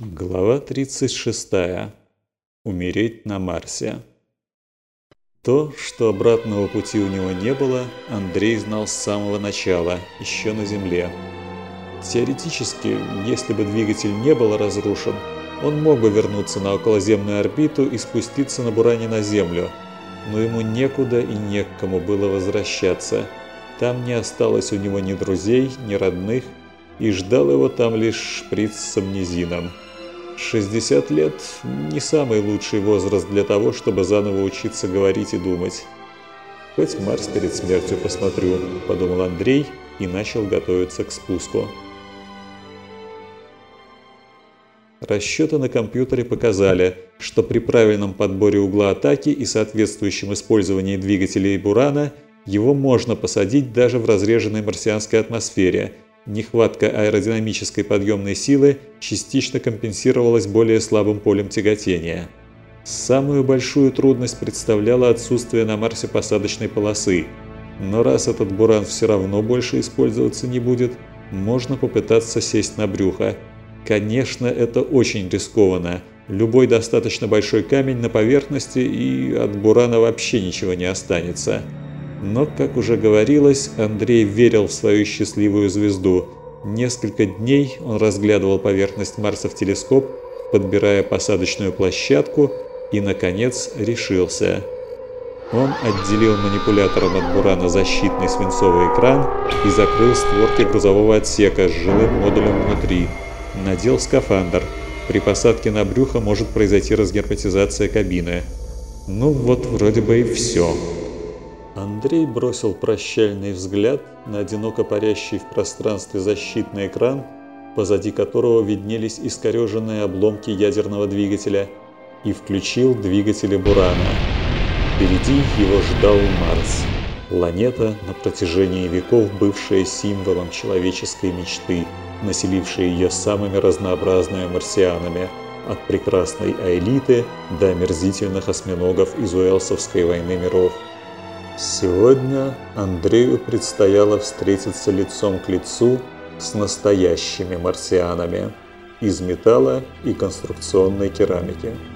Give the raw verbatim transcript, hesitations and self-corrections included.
Глава тридцать шестая. Умереть на Марсе. То, что обратного пути у него не было, Андрей знал с самого начала, еще на Земле. Теоретически, если бы двигатель не был разрушен, он мог бы вернуться на околоземную орбиту и спуститься на Буране на Землю, но ему некуда и не к кому было возвращаться. Там не осталось у него ни друзей, ни родных, и ждал его там лишь шприц с амнезином. шестьдесят лет – не самый лучший возраст для того, чтобы заново учиться говорить и думать. «Хоть Марс перед смертью посмотрю», – подумал Андрей и начал готовиться к спуску. Расчеты на компьютере показали, что при правильном подборе угла атаки и соответствующем использовании двигателей Бурана его можно посадить даже в разреженной марсианской атмосфере. Нехватка аэродинамической подъемной силы частично компенсировалась более слабым полем тяготения. Самую большую трудность представляло отсутствие на Марсе посадочной полосы, но раз этот Буран все равно больше использоваться не будет, можно попытаться сесть на брюхо. Конечно, это очень рискованно. Любой достаточно большой камень на поверхности, и от Бурана вообще ничего не останется. Но, как уже говорилось, Андрей верил в свою счастливую звезду. Несколько дней он разглядывал поверхность Марса в телескоп, подбирая посадочную площадку, и, наконец, решился. Он отделил манипулятором от Бурана защитный свинцовый экран и закрыл створки грузового отсека с жилым модулем внутри. Надел скафандр. При посадке на брюхо может произойти разгерметизация кабины. Ну вот, вроде бы и все. Андрей бросил прощальный взгляд на одиноко парящий в пространстве защитный экран, позади которого виднелись искореженные обломки ядерного двигателя, и включил двигатели Бурана. Впереди его ждал Марс, планета, на протяжении веков бывшая символом человеческой мечты, населившая ее самыми разнообразными марсианами, от прекрасной Аэлиты до омерзительных осьминогов из Уэллсовской войны миров. Сегодня Андрею предстояло встретиться лицом к лицу с настоящими марсианами из металла и конструкционной керамики.